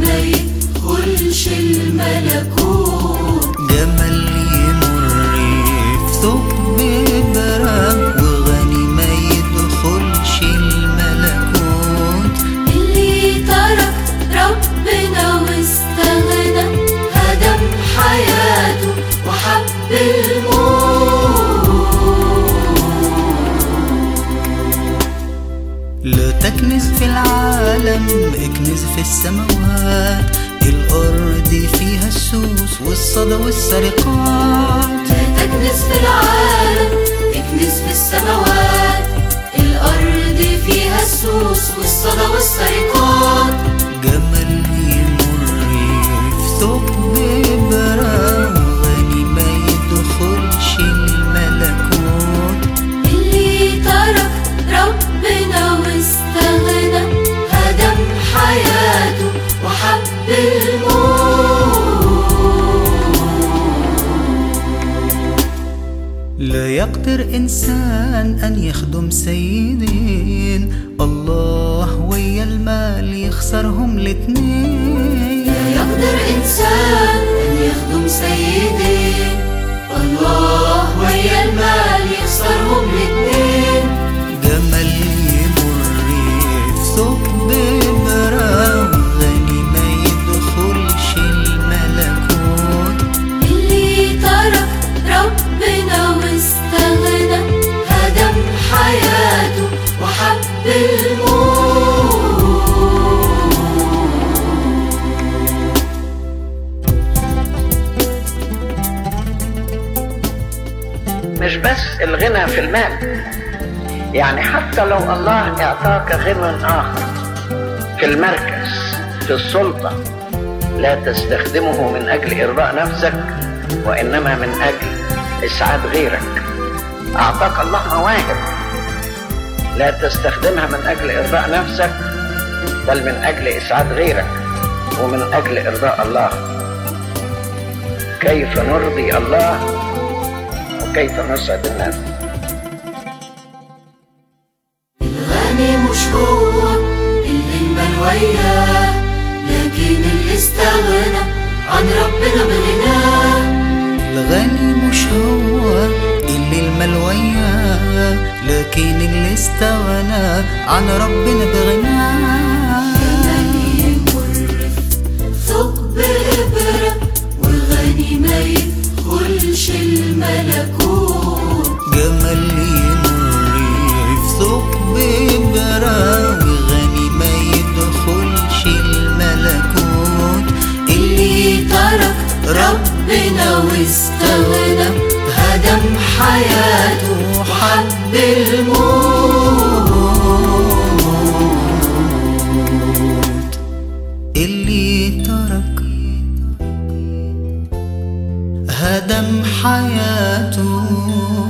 ما يدخلش الملكوت. جمل يمر في ثقب إبرة وغني ما يدخلش الملكوت. اللي ترك ربنا واستغنى هدم حياته وحب الموت. لا تكنز في العالم، اكنز في السماوات. الأرض فيها السوس والصدى والسرقات. لا تكنز في العالم، اكنز في السماوات. الأرض فيها السوس والصدى والسرقات. جمل يمر في ثقب إبرة وغني ما يدخلش الملكوت. اللي ترك ربنا واستغنى هدم حياته وحب الموت. لا يقدر إنسان أن يخدم سيدين، الله ويا المال يخسرهم الاتنين. لا يقدر إنسان أن يخدم سيدين، الله ويا المال يخسرهم الاتنين. جمل يمر في ثقب إبرة وغني ما يدخلش الملكوت. اللي ترك ربنا واستغنى هدم حياته وحب الموت. مش بس الغنى في المال، يعني حتى لو الله اعطاك غنى اخر في المركز في السلطة، لا تستخدمه من اجل ارضاء نفسك وانما من اجل اسعاد غيرك. اعطاك الله مواهب، لا تستخدمها من اجل ارضاء نفسك بل من اجل اسعاد غيرك ومن اجل ارضاء الله. كيف نرضي الله وكيف نسعد الناس؟ الغني مش هو اللي المال وياه، لكن اللي استغنى عن ربنا بغناه. الغني مش هو اللي المال وياه، لكن اللي استغنى عن ربنا بغناه. جمل يمر في ثقب إبرة والغني ما يدخلش الملكوت. جمل يمر في ثقب إبرة وغني ما يدخلش الملكوت. اللي ترك ربنا واستغنى هدم حياته وحب الموت. اللي ترك هدم حياته